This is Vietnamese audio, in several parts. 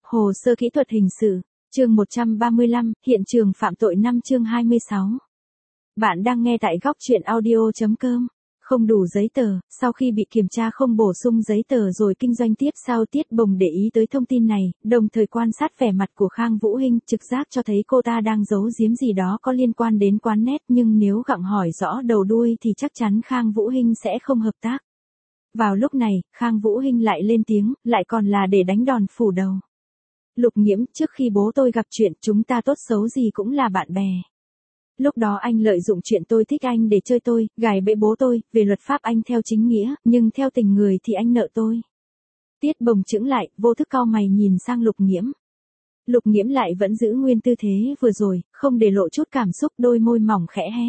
Hồ sơ kỹ thuật hình sự, chương 135, hiện trường phạm tội 5 chương 26. Bạn đang nghe tại góc truyện audio.com. Không đủ giấy tờ, sau khi bị kiểm tra không bổ sung giấy tờ rồi kinh doanh tiếp sau. Tiết Bồng để ý tới thông tin này, đồng thời quan sát vẻ mặt của Khang Vũ Hinh, trực giác cho thấy cô ta đang giấu giếm gì đó có liên quan đến quán net, nhưng nếu gặng hỏi rõ đầu đuôi thì chắc chắn Khang Vũ Hinh sẽ không hợp tác. Vào lúc này, Khang Vũ Hinh lại lên tiếng, lại còn là để đánh đòn phủ đầu. Lục Nghiễm, trước khi bố tôi gặp chuyện, chúng ta tốt xấu gì cũng là bạn bè. Lúc đó anh lợi dụng chuyện tôi thích anh để chơi tôi, gài bẫy bố tôi, về luật pháp anh theo chính nghĩa, nhưng theo tình người thì anh nợ tôi. Tiết Bồng chững lại, vô thức cau mày nhìn sang Lục Nghiễm. Lục Nghiễm lại vẫn giữ nguyên tư thế vừa rồi, không để lộ chút cảm xúc, đôi môi mỏng khẽ hé.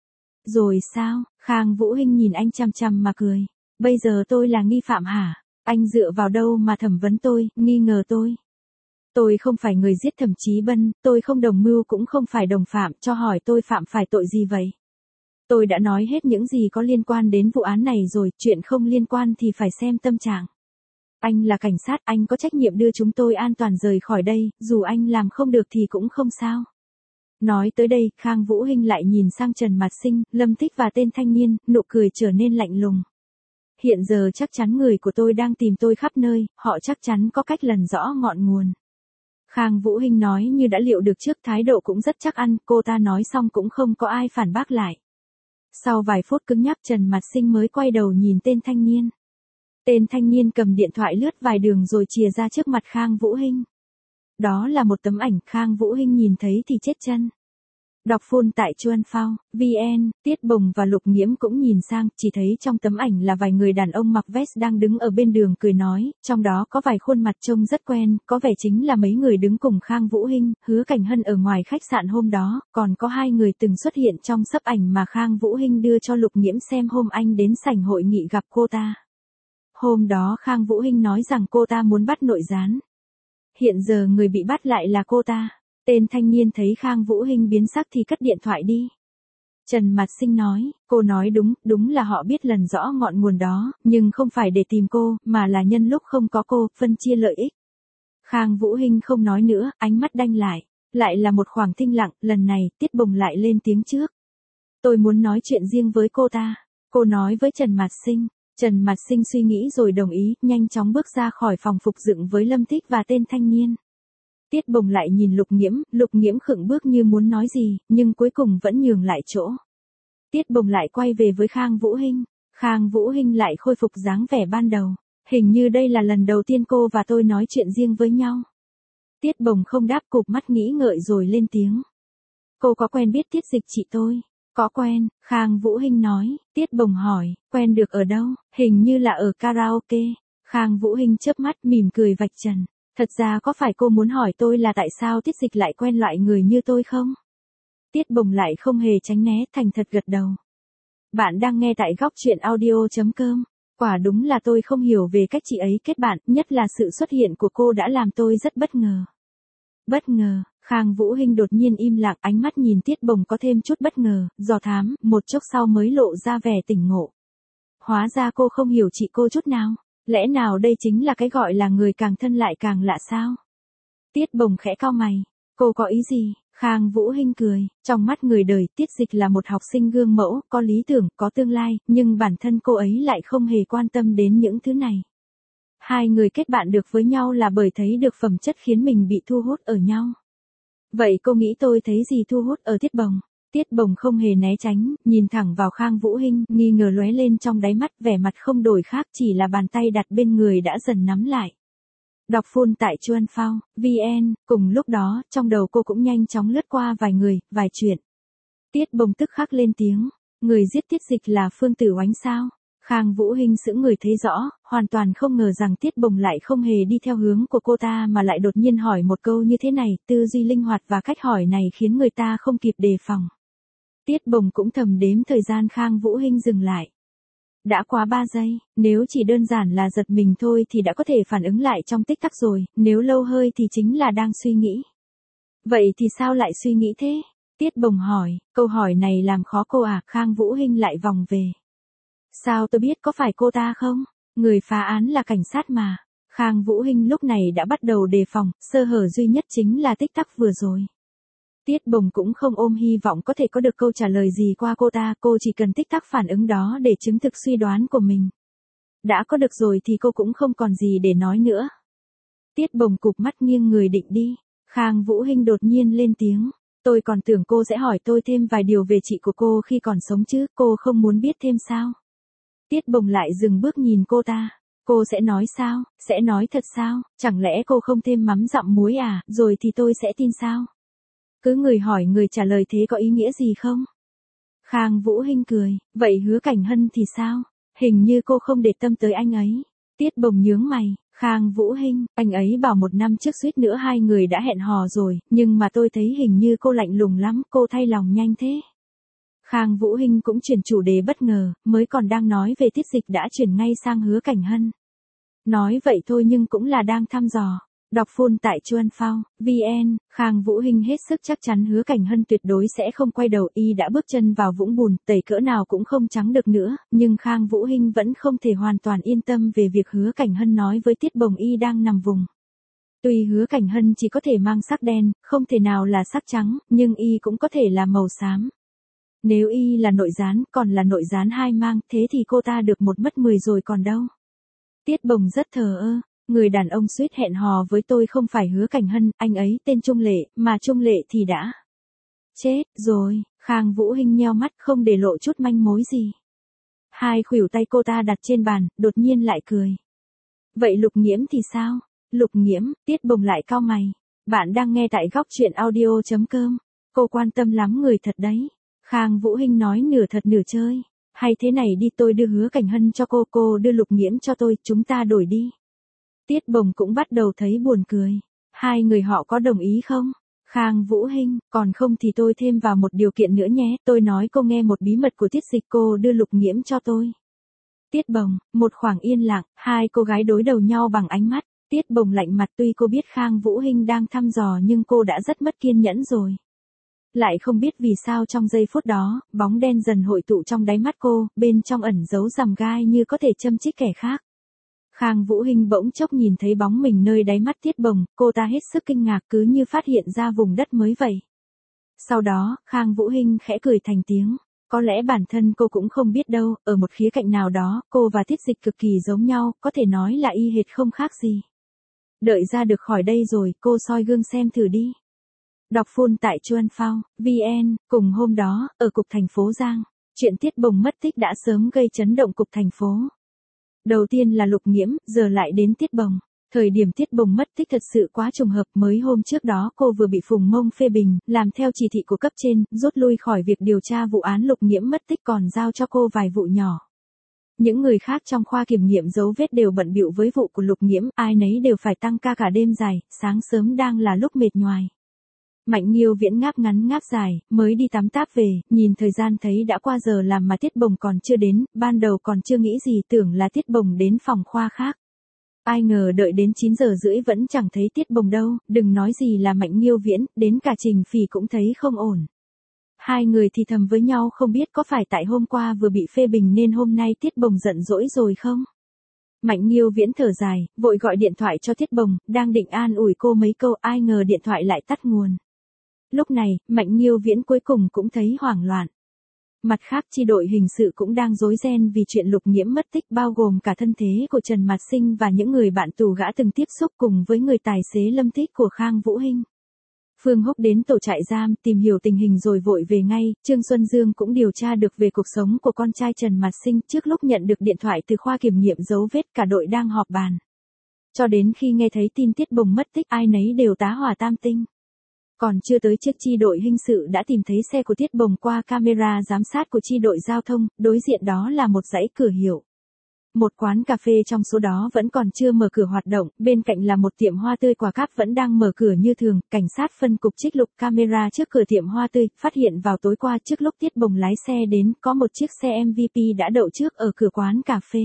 Rồi sao? Khang Vũ Hinh nhìn anh chằm chằm mà cười. Bây giờ tôi là nghi phạm hả? Anh dựa vào đâu mà thẩm vấn tôi, nghi ngờ tôi? Tôi không phải người giết Thẩm Chí Bân, tôi không đồng mưu cũng không phải đồng phạm, cho hỏi tôi phạm phải tội gì vậy? Tôi đã nói hết những gì có liên quan đến vụ án này rồi, chuyện không liên quan thì phải xem tâm trạng. Anh là cảnh sát, anh có trách nhiệm đưa chúng tôi an toàn rời khỏi đây, dù anh làm không được thì cũng không sao. Nói tới đây, Khang Vũ Hinh lại nhìn sang Trần Mạt Sinh, Lâm Thích và tên thanh niên, nụ cười trở nên lạnh lùng. Hiện giờ chắc chắn người của tôi đang tìm tôi khắp nơi, họ chắc chắn có cách lần rõ ngọn nguồn. Khang Vũ Hinh nói như đã liệu được trước, thái độ cũng rất chắc ăn, cô ta nói xong cũng không có ai phản bác lại. Sau vài phút cứng nhắc, Trần Mạt Sinh mới quay đầu nhìn tên thanh niên. Tên thanh niên cầm điện thoại lướt vài đường rồi chìa ra trước mặt Khang Vũ Hinh. Đó là một tấm ảnh, Khang Vũ Hinh nhìn thấy thì chết chân. Đọc full tại chuanphao.vn, Tiết Bồng và Lục Nghiễm cũng nhìn sang, chỉ thấy trong tấm ảnh là vài người đàn ông mặc vest đang đứng ở bên đường cười nói, trong đó có vài khuôn mặt trông rất quen, có vẻ chính là mấy người đứng cùng Khang Vũ Hinh, Hứa Cảnh Hân ở ngoài khách sạn hôm đó, còn có hai người từng xuất hiện trong sấp ảnh mà Khang Vũ Hinh đưa cho Lục Nghiễm xem hôm anh đến sảnh hội nghị gặp cô ta. Hôm đó Khang Vũ Hinh nói rằng cô ta muốn bắt nội gián. Hiện giờ người bị bắt lại là cô ta. Tên thanh niên thấy Khang Vũ Hinh biến sắc thì cất điện thoại đi. Trần Mạt Sinh nói, cô nói đúng, đúng là họ biết lần rõ ngọn nguồn đó, nhưng không phải để tìm cô, mà là nhân lúc không có cô, phân chia lợi ích. Khang Vũ Hinh không nói nữa, ánh mắt đanh lại. Lại là một khoảng thinh lặng, lần này, Tiết Bồng lại lên tiếng trước. Tôi muốn nói chuyện riêng với cô ta. Cô nói với Trần Mạt Sinh. Trần Mạt Sinh suy nghĩ rồi đồng ý, nhanh chóng bước ra khỏi phòng phục dựng với Lâm Thích và tên thanh niên. Tiết Bồng lại nhìn Lục Nghiễm khựng bước như muốn nói gì, nhưng cuối cùng vẫn nhường lại chỗ. Tiết Bồng lại quay về với Khang Vũ Hinh. Khang Vũ Hinh lại khôi phục dáng vẻ ban đầu. Hình như đây là lần đầu tiên cô và tôi nói chuyện riêng với nhau. Tiết Bồng không đáp, cụp mắt nghĩ ngợi rồi lên tiếng. Cô có quen biết Tiết Dịch chị tôi? Có quen, Khang Vũ Hinh nói. Tiết Bồng hỏi, quen được ở đâu? Hình như là ở karaoke. Khang Vũ Hinh chớp mắt mỉm cười vạch trần. Thật ra có phải cô muốn hỏi tôi là tại sao Tiết Dịch lại quen loại người như tôi không? Tiết Bồng lại không hề tránh né, thành thật gật đầu. Bạn đang nghe tại góc truyện audio.com. Quả đúng là tôi không hiểu về cách chị ấy kết bạn, nhất là sự xuất hiện của cô đã làm tôi rất bất ngờ. Bất ngờ, Khang Vũ Hinh đột nhiên im lặng, ánh mắt nhìn Tiết Bồng có thêm chút bất ngờ, dò thám, một chốc sau mới lộ ra vẻ tỉnh ngộ. Hóa ra cô không hiểu chị cô chút nào. Lẽ nào đây chính là cái gọi là người càng thân lại càng lạ sao? Tiết Bồng khẽ cau mày. Cô có ý gì? Khang Vũ Hinh cười. Trong mắt người đời, Tiết Dịch là một học sinh gương mẫu, có lý tưởng, có tương lai, nhưng bản thân cô ấy lại không hề quan tâm đến những thứ này. Hai người kết bạn được với nhau là bởi thấy được phẩm chất khiến mình bị thu hút ở nhau. Vậy cô nghĩ tôi thấy gì thu hút ở Tiết Bồng? Tiết Bồng không hề né tránh, nhìn thẳng vào Khang Vũ Hinh, nghi ngờ lóe lên trong đáy mắt, vẻ mặt không đổi khác, chỉ là bàn tay đặt bên người đã dần nắm lại. Đọc full tại chuanphao.vn, cùng lúc đó, trong đầu cô cũng nhanh chóng lướt qua vài người, vài chuyện. Tiết Bồng tức khắc lên tiếng, người giết Tiết Dịch là Phương Tử Oánh sao? Khang Vũ Hinh sững người thấy rõ, hoàn toàn không ngờ rằng Tiết Bồng lại không hề đi theo hướng của cô ta mà lại đột nhiên hỏi một câu như thế này, tư duy linh hoạt và cách hỏi này khiến người ta không kịp đề phòng. Tiết Bồng cũng thầm đếm thời gian Khang Vũ Hinh dừng lại. Đã quá 3 giây, nếu chỉ đơn giản là giật mình thôi thì đã có thể phản ứng lại trong tích tắc rồi, nếu lâu hơi thì chính là đang suy nghĩ. Vậy thì sao lại suy nghĩ thế? Tiết Bồng hỏi, câu hỏi này làm khó cô à? Khang Vũ Hinh lại vòng về. Sao tôi biết, có phải cô ta không? Người phá án là cảnh sát mà. Khang Vũ Hinh lúc này đã bắt đầu đề phòng, sơ hở duy nhất chính là tích tắc vừa rồi. Tiết Bồng cũng không ôm hy vọng có thể có được câu trả lời gì qua cô ta, cô chỉ cần tích tắc phản ứng đó để chứng thực suy đoán của mình. Đã có được rồi thì cô cũng không còn gì để nói nữa. Tiết Bồng cụp mắt nghiêng người định đi. Khang Vũ Hinh đột nhiên lên tiếng. Tôi còn tưởng cô sẽ hỏi tôi thêm vài điều về chị của cô khi còn sống chứ, cô không muốn biết thêm sao? Tiết Bồng lại dừng bước nhìn cô ta. Cô sẽ nói sao? Sẽ nói thật sao? Chẳng lẽ cô không thêm mắm dặm muối à, rồi thì tôi sẽ tin sao? Cứ người hỏi người trả lời thế có ý nghĩa gì không? Khang Vũ Hinh cười, vậy Hứa Cảnh Hân thì sao? Hình như cô không để tâm tới anh ấy. Tiết Bồng nhướng mày, Khang Vũ Hinh, anh ấy bảo 1 năm trước suýt nữa hai người đã hẹn hò rồi, nhưng mà tôi thấy hình như cô lạnh lùng lắm, cô thay lòng nhanh thế. Khang Vũ Hinh cũng chuyển chủ đề bất ngờ, mới còn đang nói về Tiết Dịch đã chuyển ngay sang Hứa Cảnh Hân. Nói vậy thôi nhưng cũng là đang thăm dò. Đọc full tại Chuan Phao, VN, Khang Vũ Hinh hết sức chắc chắn Hứa Cảnh Hân tuyệt đối sẽ không quay đầu, y đã bước chân vào vũng bùn, tẩy cỡ nào cũng không trắng được nữa, nhưng Khang Vũ Hinh vẫn không thể hoàn toàn yên tâm về việc Hứa Cảnh Hân nói với Tiết Bồng y đang nằm vùng. Tuy Hứa Cảnh Hân chỉ có thể mang sắc đen, không thể nào là sắc trắng, nhưng y cũng có thể là màu xám. Nếu y là nội gián, còn là nội gián hai mang, thế thì cô ta được 1 mất 10 rồi còn đâu. Tiết Bồng rất thờ ơ. Người đàn ông suýt hẹn hò với tôi không phải Hứa Cảnh Hân, anh ấy tên Trung Lệ, mà Trung Lệ thì đã chết rồi. Khang Vũ Hinh nheo mắt không để lộ chút manh mối gì. Hai khuỷu tay cô ta đặt trên bàn, đột nhiên lại cười. Vậy Lục Nghiễm thì sao? Lục Nghiễm, Tiết Bồng lại cau mày. Bạn đang nghe tại góc truyện audio.com. Cô quan tâm lắm người thật đấy. Khang Vũ Hinh nói nửa thật nửa chơi. Hay thế này đi, tôi đưa Hứa Cảnh Hân cho cô đưa Lục Nghiễm cho tôi, chúng ta đổi đi. Tiết Bồng cũng bắt đầu thấy buồn cười. Hai người họ có đồng ý không? Khang Vũ Hinh, còn không thì tôi thêm vào một điều kiện nữa nhé, tôi nói cô nghe một bí mật của Tiết Dịch, cô đưa Lục Nghiễm cho tôi. Tiết Bồng, một khoảng yên lặng, hai cô gái đối đầu nhau bằng ánh mắt. Tiết Bồng lạnh mặt, tuy cô biết Khang Vũ Hinh đang thăm dò nhưng cô đã rất mất kiên nhẫn rồi. Lại không biết vì sao trong giây phút đó, bóng đen dần hội tụ trong đáy mắt cô, bên trong ẩn giấu rằm gai như có thể châm chích kẻ khác. Khang Vũ Hinh bỗng chốc nhìn thấy bóng mình nơi đáy mắt Tiết Bồng, cô ta hết sức kinh ngạc cứ như phát hiện ra vùng đất mới vậy. Sau đó, Khang Vũ Hinh khẽ cười thành tiếng. Có lẽ bản thân cô cũng không biết đâu, ở một khía cạnh nào đó, cô và Tiết Dịch cực kỳ giống nhau, có thể nói là y hệt không khác gì. Đợi ra được khỏi đây rồi, cô soi gương xem thử đi. Đọc full tại Chuan Phao, VN, cùng hôm đó, ở cục thành phố Giang, chuyện Tiết Bồng mất tích đã sớm gây chấn động cục thành phố. Đầu tiên là Lục Nghiễm, giờ lại đến Tiết Bồng. Thời điểm Tiết Bồng mất tích thật sự quá trùng hợp, mới hôm trước đó cô vừa bị Phùng Mông phê bình, làm theo chỉ thị của cấp trên, rút lui khỏi việc điều tra vụ án Lục Nghiễm mất tích còn giao cho cô vài vụ nhỏ. Những người khác trong khoa kiểm nghiệm dấu vết đều bận bịu với vụ của Lục Nghiễm, ai nấy đều phải tăng ca cả đêm dài, sáng sớm đang là lúc mệt nhoài. Mạnh Nghiêu Viễn ngáp ngắn ngáp dài, mới đi tắm táp về, nhìn thời gian thấy đã qua giờ làm mà Tiết Bồng còn chưa đến, ban đầu còn chưa nghĩ gì, tưởng là Tiết Bồng đến phòng khoa khác. Ai ngờ đợi đến 9 giờ rưỡi vẫn chẳng thấy Tiết Bồng đâu, đừng nói gì là Mạnh Nghiêu Viễn, đến cả Trình Phỉ cũng thấy không ổn. Hai người thì thầm với nhau không biết có phải tại hôm qua vừa bị phê bình nên hôm nay Tiết Bồng giận dỗi rồi không? Mạnh Nghiêu Viễn thở dài, vội gọi điện thoại cho Tiết Bồng, đang định an ủi cô mấy câu, ai ngờ điện thoại lại tắt nguồn. Lúc này, Mạnh Nghiêu Viễn cuối cùng cũng thấy hoảng loạn. Mặt khác chi đội hình sự cũng đang rối ren vì chuyện Lục Nghiễm mất tích, bao gồm cả thân thế của Trần Mạt Sinh và những người bạn tù gã từng tiếp xúc cùng với người tài xế lâm tích của Khang Vũ Hinh. Phương Húc đến tổ trại giam tìm hiểu tình hình rồi vội về ngay, Trương Xuân Dương cũng điều tra được về cuộc sống của con trai Trần Mạt Sinh, trước lúc nhận được điện thoại từ khoa kiểm nghiệm dấu vết cả đội đang họp bàn. Cho đến khi nghe thấy tin Tiết Bồng mất tích ai nấy đều tá hỏa tam tinh. Còn chưa tới chiếc chi đội hình sự đã tìm thấy xe của Tiết Bồng qua camera giám sát của chi đội giao thông, đối diện đó là một dãy cửa hiệu. Một quán cà phê trong số đó vẫn còn chưa mở cửa hoạt động, bên cạnh là một tiệm hoa tươi quả cáp vẫn đang mở cửa như thường, cảnh sát phân cục trích lục camera trước cửa tiệm hoa tươi, phát hiện vào tối qua trước lúc Tiết Bồng lái xe đến, có một chiếc xe MVP đã đậu trước ở cửa quán cà phê.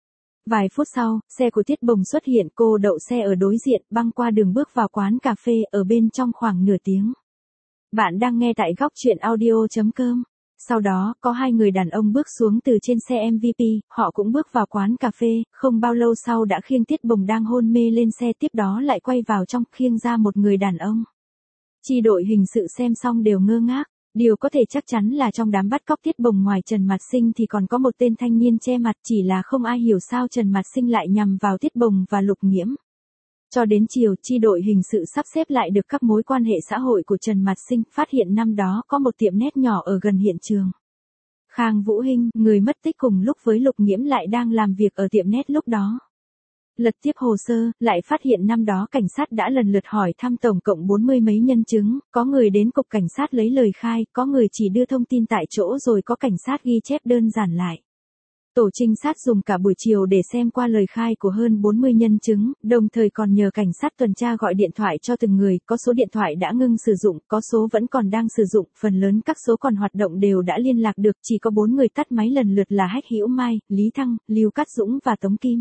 Vài phút sau, xe của Tiết Bồng xuất hiện, cô đậu xe ở đối diện, băng qua đường bước vào quán cà phê, ở bên trong khoảng nửa tiếng. Bạn đang nghe tại góc truyện audio.com. Sau đó, có hai người đàn ông bước xuống từ trên xe MVP, họ cũng bước vào quán cà phê, không bao lâu sau đã khiêng Tiết Bồng đang hôn mê lên xe, tiếp đó lại quay vào trong, khiêng ra một người đàn ông. Chi đội hình sự xem xong đều ngơ ngác. Điều có thể chắc chắn là trong đám bắt cóc Tiết Bồng ngoài Trần Mạt Sinh thì còn có một tên thanh niên che mặt, chỉ là không ai hiểu sao Trần Mạt Sinh lại nhằm vào Tiết Bồng và Lục Nghiễm. Cho đến chiều, chi đội hình sự sắp xếp lại được các mối quan hệ xã hội của Trần Mạt Sinh, phát hiện năm đó có một tiệm net nhỏ ở gần hiện trường. Khang Vũ Hinh, người mất tích cùng lúc với Lục Nghiễm lại đang làm việc ở tiệm net lúc đó. Lật tiếp hồ sơ, lại phát hiện năm đó cảnh sát đã lần lượt hỏi thăm tổng cộng 40 mấy nhân chứng, có người đến cục cảnh sát lấy lời khai, có người chỉ đưa thông tin tại chỗ rồi có cảnh sát ghi chép đơn giản lại. Tổ trinh sát dùng cả buổi chiều để xem qua lời khai của hơn 40 nhân chứng, đồng thời còn nhờ cảnh sát tuần tra gọi điện thoại cho từng người, có số điện thoại đã ngưng sử dụng, có số vẫn còn đang sử dụng, phần lớn các số còn hoạt động đều đã liên lạc được, chỉ có 4 người tắt máy lần lượt là Hách Hữu Mai, Lý Thăng, Lưu Cát Dũng và Tống Kim.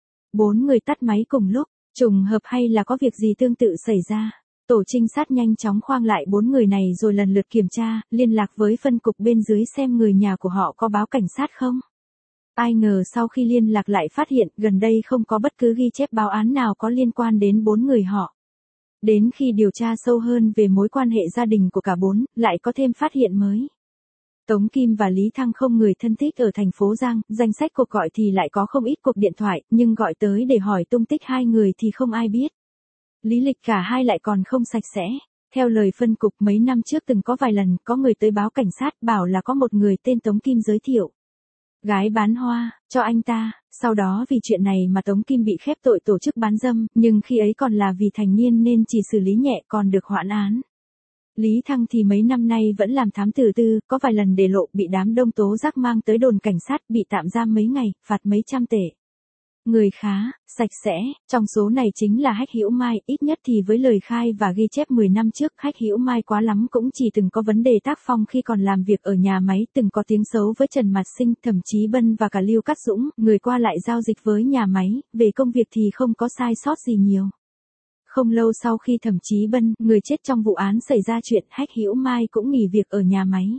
4 người tắt máy cùng lúc, trùng hợp hay là có việc gì tương tự xảy ra? Tổ trinh sát nhanh chóng khoang lại 4 người này rồi lần lượt kiểm tra, liên lạc với phân cục bên dưới xem người nhà của họ có báo cảnh sát không. Ai ngờ sau khi liên lạc lại phát hiện gần đây không có bất cứ ghi chép báo án nào có liên quan đến 4 người họ. Đến khi điều tra sâu hơn về mối quan hệ gia đình của cả 4, lại có thêm phát hiện mới. Tống Kim và Lý Thăng không người thân thích ở thành phố Giang, danh sách cuộc gọi thì lại có không ít cuộc điện thoại, nhưng gọi tới để hỏi tung tích hai người thì không ai biết. Lý lịch cả hai lại còn không sạch sẽ. Theo lời phân cục mấy năm trước từng có vài lần có người tới báo cảnh sát bảo là có một người tên Tống Kim giới thiệu gái bán hoa cho anh ta, sau đó vì chuyện này mà Tống Kim bị khép tội tổ chức bán dâm, nhưng khi ấy còn là vì thành niên nên chỉ xử lý nhẹ còn được hoãn án. Lý Thăng thì mấy năm nay vẫn làm thám tử tư, có vài lần để lộ bị đám đông tố giác mang tới đồn cảnh sát, bị tạm giam mấy ngày, phạt mấy trăm tệ. Người khá, sạch sẽ, trong số này chính là Hách Hữu Mai, ít nhất thì với lời khai và ghi chép 10 năm trước, Hách Hữu Mai quá lắm cũng chỉ từng có vấn đề tác phong khi còn làm việc ở nhà máy, từng có tiếng xấu với Trần Mạt Sinh, thậm chí Bân và cả Lưu Cát Dũng, người qua lại giao dịch với nhà máy, về công việc thì không có sai sót gì nhiều. Không lâu sau khi Thẩm Chí Bân, người chết trong vụ án xảy ra chuyện, Hách Hữu Mai cũng nghỉ việc ở nhà máy.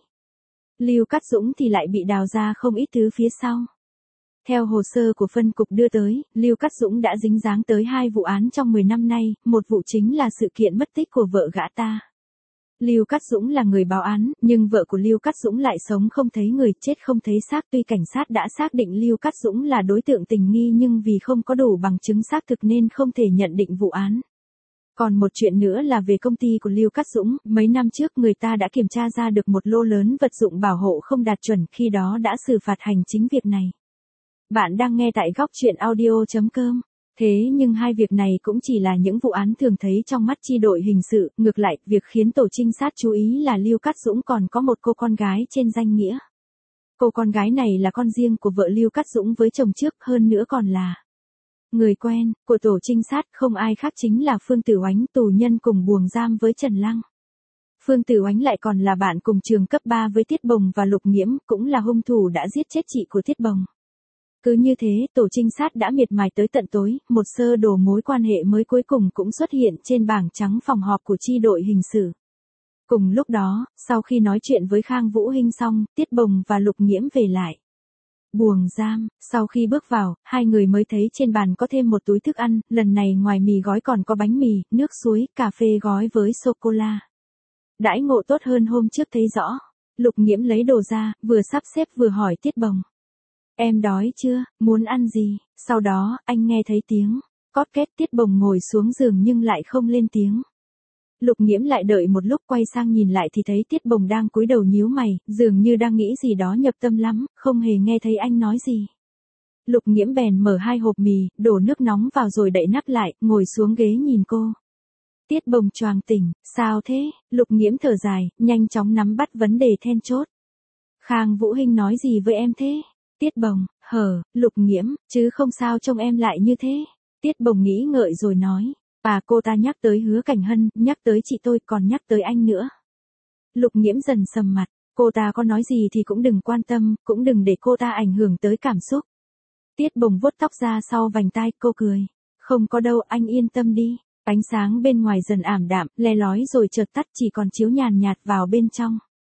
Lưu Cát Dũng thì lại bị đào ra không ít thứ phía sau. Theo hồ sơ của phân cục đưa tới, Lưu Cát Dũng đã dính dáng tới 2 vụ án trong 10 năm nay, một vụ chính là sự kiện mất tích của vợ gã ta. Lưu Cát Dũng là người báo án, nhưng vợ của Lưu Cát Dũng lại sống không thấy người, chết không thấy xác. Tuy cảnh sát đã xác định Lưu Cát Dũng là đối tượng tình nghi nhưng vì không có đủ bằng chứng xác thực nên không thể nhận định vụ án. Còn một chuyện nữa là về công ty của Lưu Cát Dũng, mấy năm trước người ta đã kiểm tra ra được một lô lớn vật dụng bảo hộ không đạt chuẩn, khi đó đã xử phạt hành chính việc này. Bạn đang nghe tại góc truyện audio.com. Thế nhưng hai việc này cũng chỉ là những vụ án thường thấy trong mắt chi đội hình sự, ngược lại, việc khiến tổ trinh sát chú ý là Lưu Cát Dũng còn có một cô con gái trên danh nghĩa. Cô con gái này là con riêng của vợ Lưu Cát Dũng với chồng trước, hơn nữa còn là người quen của tổ trinh sát, không ai khác chính là Phương Tử Oánh, tù nhân cùng buồng giam với Trần Lăng. Phương Tử Oánh lại còn là bạn cùng trường cấp 3 với Tiết Bồng và Lục Nghiễm, cũng là hung thủ đã giết chết chị của Tiết Bồng. Cứ như thế, tổ trinh sát đã miệt mài tới tận tối, một sơ đồ mối quan hệ mới cuối cùng cũng xuất hiện trên bảng trắng phòng họp của chi đội hình sự. Cùng lúc đó, sau khi nói chuyện với Khang Vũ Hinh xong, Tiết Bồng và Lục Nghiễm về lại buồng giam. Sau khi bước vào, hai người mới thấy trên bàn có thêm một túi thức ăn, lần này ngoài mì gói còn có bánh mì, nước suối, cà phê gói với sô-cô-la. Đãi ngộ tốt hơn hôm trước thấy rõ. Lục Nghiễm lấy đồ ra, vừa sắp xếp vừa hỏi Tiết Bồng. Em đói chưa, muốn ăn gì? Sau đó, anh nghe thấy tiếng cót két. Tiết Bồng ngồi xuống giường nhưng lại không lên tiếng. Lục Nghiễm lại đợi một lúc, quay sang nhìn lại thì thấy Tiết Bồng đang cúi đầu nhíu mày, dường như đang nghĩ gì đó nhập tâm lắm, không hề nghe thấy anh nói gì. Lục Nghiễm bèn mở 2 hộp mì, đổ nước nóng vào rồi đậy nắp lại, ngồi xuống ghế nhìn cô. Tiết Bồng choàng tỉnh, sao thế? Lục Nghiễm thở dài, nhanh chóng nắm bắt vấn đề then chốt. Khang Vũ Hinh nói gì với em thế? Tiết Bồng, Lục Nghiễm, chứ không sao trông em lại như thế. Tiết Bồng nghĩ ngợi rồi nói. Cô ta nhắc tới Hứa Cảnh Hân, nhắc tới chị tôi, còn nhắc tới anh nữa. Lục Nghiễm dần sầm mặt, cô ta có nói gì thì cũng đừng quan tâm, cũng đừng để cô ta ảnh hưởng tới cảm xúc. Tiết Bồng vuốt tóc ra sau vành tai, cô cười. Không có đâu, anh yên tâm đi. Ánh sáng bên ngoài dần ảm đạm, le lói rồi chợt tắt, chỉ còn chiếu nhàn nhạt vào bên trong.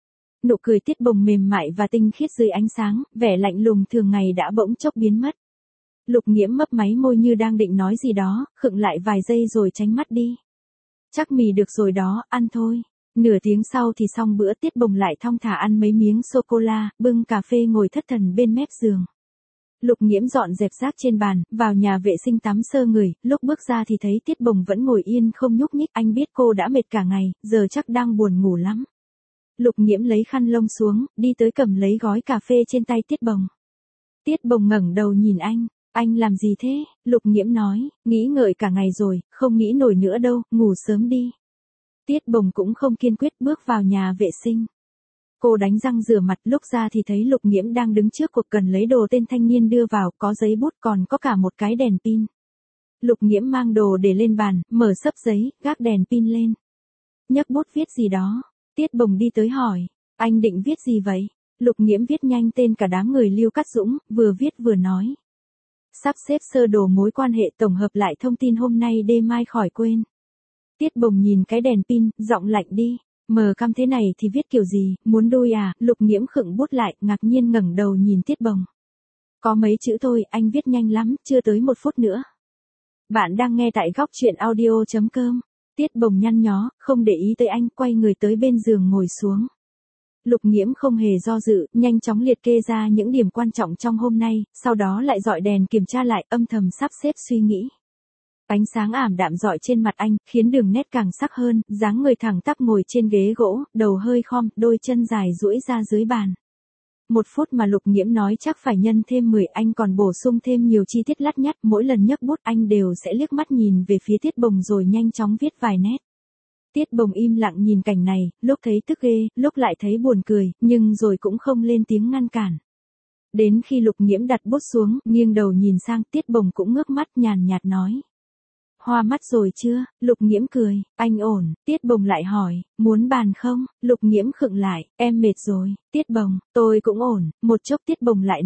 Nụ cười Tiết Bồng mềm mại và tinh khiết dưới ánh sáng, vẻ lạnh lùng thường ngày đã bỗng chốc biến mất. Lục Nghiễm mấp máy môi như đang định nói gì đó, khựng lại vài giây rồi tránh mắt đi. Chắc mì được rồi đó, ăn thôi. Nửa tiếng sau thì xong bữa. Tiết Bồng lại thong thả ăn mấy miếng sô-cô-la, bưng cà phê ngồi thất thần bên mép giường. Lục Nghiễm dọn dẹp rác trên bàn, vào nhà vệ sinh tắm sơ người, lúc bước ra thì thấy Tiết Bồng vẫn ngồi yên không nhúc nhích, anh biết cô đã mệt cả ngày, giờ chắc đang buồn ngủ lắm. Lục Nghiễm lấy khăn lông xuống, đi tới cầm lấy gói cà phê trên tay Tiết Bồng. Tiết Bồng ngẩng đầu nhìn anh làm gì thế? Lục Nghiễm nói, nghĩ ngợi cả ngày rồi, không nghĩ nổi nữa đâu, ngủ sớm đi. Tiết Bồng cũng không kiên quyết bước vào nhà vệ sinh. Cô đánh răng rửa mặt, lúc ra thì thấy Lục Nghiễm đang đứng trước cuộc cần lấy đồ tên thanh niên đưa vào, có giấy bút còn có cả một cái đèn pin. Lục Nghiễm mang đồ để lên bàn, mở xấp giấy, gác đèn pin lên. Nhấc bút viết gì đó. Tiết Bồng đi tới hỏi, anh định viết gì vậy? Lục Nghiễm viết nhanh tên cả đám người Lưu Cát Dũng, vừa viết vừa nói. Sắp xếp sơ đồ mối quan hệ, tổng hợp lại thông tin hôm nay để mai khỏi quên. Tiết Bồng nhìn cái đèn pin, giọng lạnh đi. Mờ căm thế này thì viết kiểu gì, muốn đôi à? Lục Nghiễm khựng bút lại, ngạc nhiên ngẩng đầu nhìn Tiết Bồng. Có mấy chữ thôi, anh viết nhanh lắm, chưa tới 1 phút nữa. Bạn đang nghe tại góc truyện audio.com. Tiết Bồng nhăn nhó, không để ý tới anh, quay người tới bên giường ngồi xuống. Lục Nghiễm không hề do dự, nhanh chóng liệt kê ra những điểm quan trọng trong hôm nay, sau đó lại dọi đèn kiểm tra lại, âm thầm sắp xếp suy nghĩ. Ánh sáng ảm đạm rọi trên mặt anh, khiến đường nét càng sắc hơn, dáng người thẳng tắp ngồi trên ghế gỗ, đầu hơi khom, đôi chân dài duỗi ra dưới bàn. 1 phút mà Lục Nghiễm nói chắc phải nhân thêm 10, anh còn bổ sung thêm nhiều chi tiết lắt nhắt, mỗi lần nhấc bút anh đều sẽ liếc mắt nhìn về phía Tiết Bồng rồi nhanh chóng viết vài nét. Tiết Bồng im lặng nhìn cảnh này, lúc thấy tức ghê, lúc lại thấy buồn cười, nhưng rồi cũng không lên tiếng ngăn cản. Đến khi Lục Nghiễm đặt bút xuống, nghiêng đầu nhìn sang, Tiết Bồng cũng ngước mắt nhàn nhạt nói. Hoa mắt rồi chưa? Lục Nghiễm cười, anh ổn. Tiết Bồng lại hỏi, muốn bàn không? Lục Nghiễm khựng lại, em mệt rồi. Tiết Bồng, tôi cũng ổn. Một chốc Tiết Bồng lại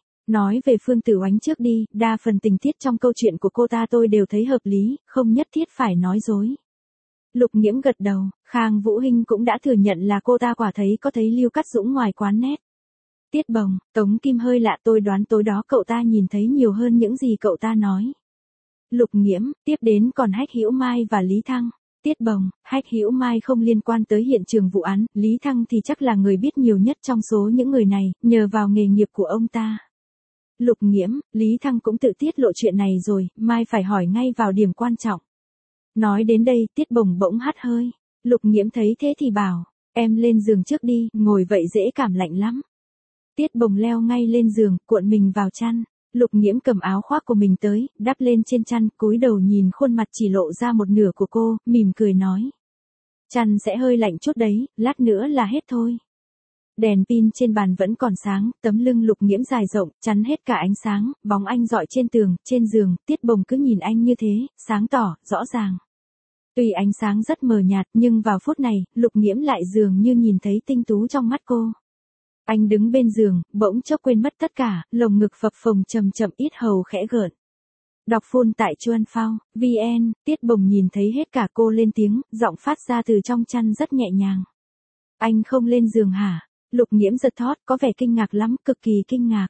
nói về Phương Tử Oánh trước đi, đa phần tình tiết trong câu chuyện của cô ta tôi đều thấy hợp lý, không nhất thiết phải nói dối. Lục Nghiễm gật đầu, Khang Vũ Hinh cũng đã thừa nhận là cô ta quả thấy có thấy Lưu Cát Dũng ngoài quán nét. Tiết Bồng, Tống Kim hơi lạ, tôi đoán tối đó cậu ta nhìn thấy nhiều hơn những gì cậu ta nói. Lục Nghiễm, tiếp đến còn Hách Hữu Mai và Lý Thăng. Tiết Bồng, Hách Hữu Mai không liên quan tới hiện trường vụ án, Lý Thăng thì chắc là người biết nhiều nhất trong số những người này, nhờ vào nghề nghiệp của ông ta. Lục Nghiễm, Lý Thăng cũng tự tiết lộ chuyện này rồi, mai phải hỏi ngay vào điểm quan trọng. Nói đến đây, Tiết Bồng bỗng hắt hơi. Lục Nghiễm thấy thế thì bảo, em lên giường trước đi, ngồi vậy dễ cảm lạnh lắm. Tiết Bồng leo ngay lên giường, cuộn mình vào chăn. Lục Nghiễm cầm áo khoác của mình tới, đắp lên trên chăn, cúi đầu nhìn khuôn mặt chỉ lộ ra một nửa của cô, mỉm cười nói. Chăn sẽ hơi lạnh chút đấy, lát nữa là hết thôi. Đèn pin trên bàn vẫn còn sáng, tấm lưng Lục Nghiễm dài rộng, chắn hết cả ánh sáng, bóng anh rọi trên tường, trên giường, Tiết Bồng cứ nhìn anh như thế, sáng tỏ, rõ ràng. Tuy ánh sáng rất mờ nhạt, nhưng vào phút này, Lục Nghiễm lại dường như nhìn thấy tinh tú trong mắt cô. Anh đứng bên giường, bỗng chốc quên mất tất cả, lồng ngực phập phồng chậm chậm, yết hầu khẽ gợn. Đọc full tại Chuan Phao, VN, Tiết Bồng nhìn thấy hết cả, cô lên tiếng, giọng phát ra từ trong chăn rất nhẹ nhàng. Anh không lên giường hả? Lục Nghiễm giật thót, có vẻ kinh ngạc lắm, cực kỳ kinh ngạc.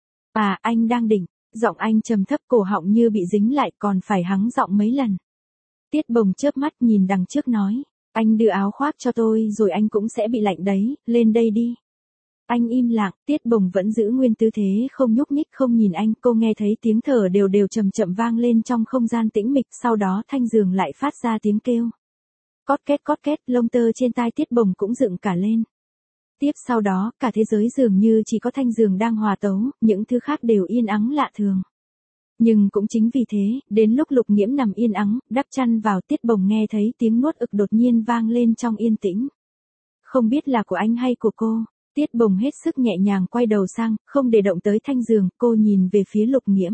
À, anh đang định. Giọng anh trầm thấp, cổ họng như bị dính lại, còn phải hắng giọng mấy lần. Tiết Bồng chớp mắt nhìn đằng trước nói, anh đưa áo khoác cho tôi rồi anh cũng sẽ bị lạnh đấy, lên đây đi. Anh im lặng, Tiết Bồng vẫn giữ nguyên tư thế không nhúc nhích không nhìn anh, cô nghe thấy tiếng thở đều đều chậm chậm vang lên trong không gian tĩnh mịch, sau đó thanh giường lại phát ra tiếng kêu. Cót két, lông tơ trên tai Tiết Bồng cũng dựng cả lên. Tiếp sau đó, cả thế giới dường như chỉ có thanh giường đang hòa tấu, những thứ khác đều yên ắng lạ thường. Nhưng cũng chính vì thế, đến lúc Lục Nghiễm nằm yên ắng, đắp chăn vào, Tiết Bồng nghe thấy tiếng nuốt ực đột nhiên vang lên trong yên tĩnh. Không biết là của anh hay của cô. Tiết Bồng hết sức nhẹ nhàng quay đầu sang, không để động tới thanh giường, cô nhìn về phía Lục Nghiễm.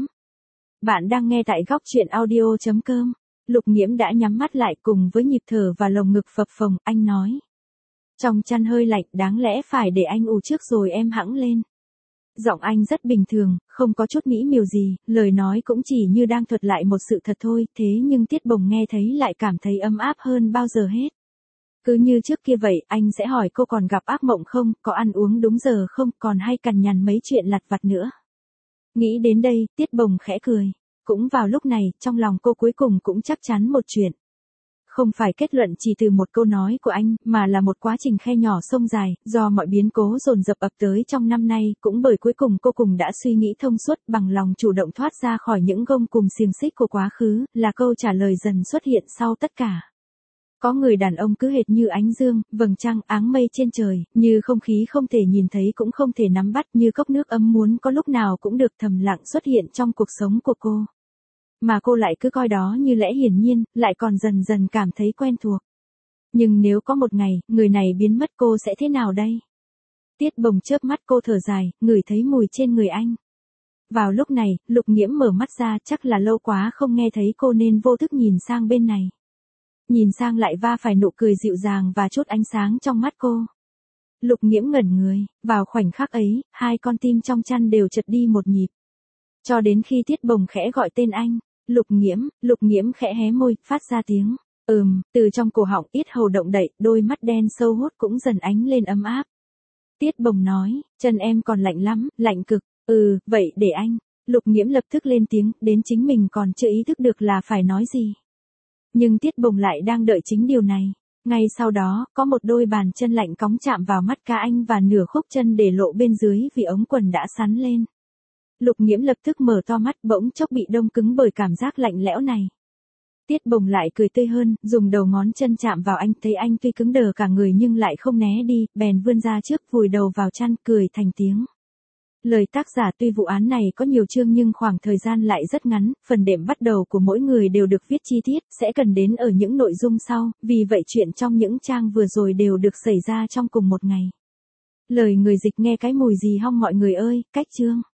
Bạn đang nghe tại góc truyện audio.com. Lục Nghiễm đã nhắm mắt lại, cùng với nhịp thở và lồng ngực phập phồng, anh nói. Trong chăn hơi lạnh, đáng lẽ phải để anh ủ trước rồi em hẵng lên. Giọng anh rất bình thường, không có chút mỹ miều gì, lời nói cũng chỉ như đang thuật lại một sự thật thôi, thế nhưng Tiết Bồng nghe thấy lại cảm thấy ấm áp hơn bao giờ hết. Cứ như trước kia vậy, anh sẽ hỏi cô còn gặp ác mộng không, có ăn uống đúng giờ không, còn hay cằn nhằn mấy chuyện lặt vặt nữa. Nghĩ đến đây, Tiết Bồng khẽ cười. Cũng vào lúc này, trong lòng cô cuối cùng cũng chắc chắn một chuyện. Không phải kết luận chỉ từ một câu nói của anh, mà là một quá trình khe nhỏ sông dài, do mọi biến cố dồn dập ập tới trong năm nay, cũng bởi cuối cùng cô cùng đã suy nghĩ thông suốt, bằng lòng chủ động thoát ra khỏi những gông cùm xiềng xích của quá khứ, là câu trả lời dần xuất hiện sau tất cả. Có người đàn ông cứ hệt như ánh dương, vầng trăng, áng mây trên trời, như không khí không thể nhìn thấy cũng không thể nắm bắt, như cốc nước ấm muốn có lúc nào cũng được thầm lặng xuất hiện trong cuộc sống của cô. Mà cô lại cứ coi đó như lẽ hiển nhiên, lại còn dần dần cảm thấy quen thuộc. Nhưng nếu có một ngày, người này biến mất cô sẽ thế nào đây? Tiết Bồng chớp mắt, cô thở dài, ngửi thấy mùi trên người anh. Vào lúc này, Lục Nghiễm mở mắt ra, chắc là lâu quá không nghe thấy cô nên vô thức nhìn sang bên này. Nhìn sang lại va phải nụ cười dịu dàng và chút ánh sáng trong mắt cô. Lục Nghiễm ngẩn người, vào khoảnh khắc ấy, hai con tim trong chăn đều chật đi một nhịp. Cho đến khi Tiết Bồng khẽ gọi tên anh, Lục Nghiễm khẽ hé môi, phát ra tiếng, từ trong cổ họng yết hầu động đậy, đôi mắt đen sâu hút cũng dần ánh lên ấm áp. Tiết Bồng nói, chân em còn lạnh lắm, lạnh cực, vậy để anh. Lục Nghiễm lập tức lên tiếng, đến chính mình còn chưa ý thức được là phải nói gì. Nhưng Tiết Bồng lại đang đợi chính điều này. Ngay sau đó, có một đôi bàn chân lạnh cóng chạm vào mắt cá anh và nửa khúc chân để lộ bên dưới vì ống quần đã sắn lên. Lục Nghiễm lập tức mở to mắt, bỗng chốc bị đông cứng bởi cảm giác lạnh lẽo này. Tiết Bồng lại cười tươi hơn, dùng đầu ngón chân chạm vào anh, thấy anh tuy cứng đờ cả người nhưng lại không né đi, bèn vươn ra trước vùi đầu vào chăn, cười thành tiếng. Lời tác giả: tuy vụ án này có nhiều chương nhưng khoảng thời gian lại rất ngắn, phần đệm bắt đầu của mỗi người đều được viết chi tiết, sẽ cần đến ở những nội dung sau, vì vậy chuyện trong những trang vừa rồi đều được xảy ra trong cùng một ngày. Lời người dịch nghe cái mùi gì hong mọi người ơi, cách chương.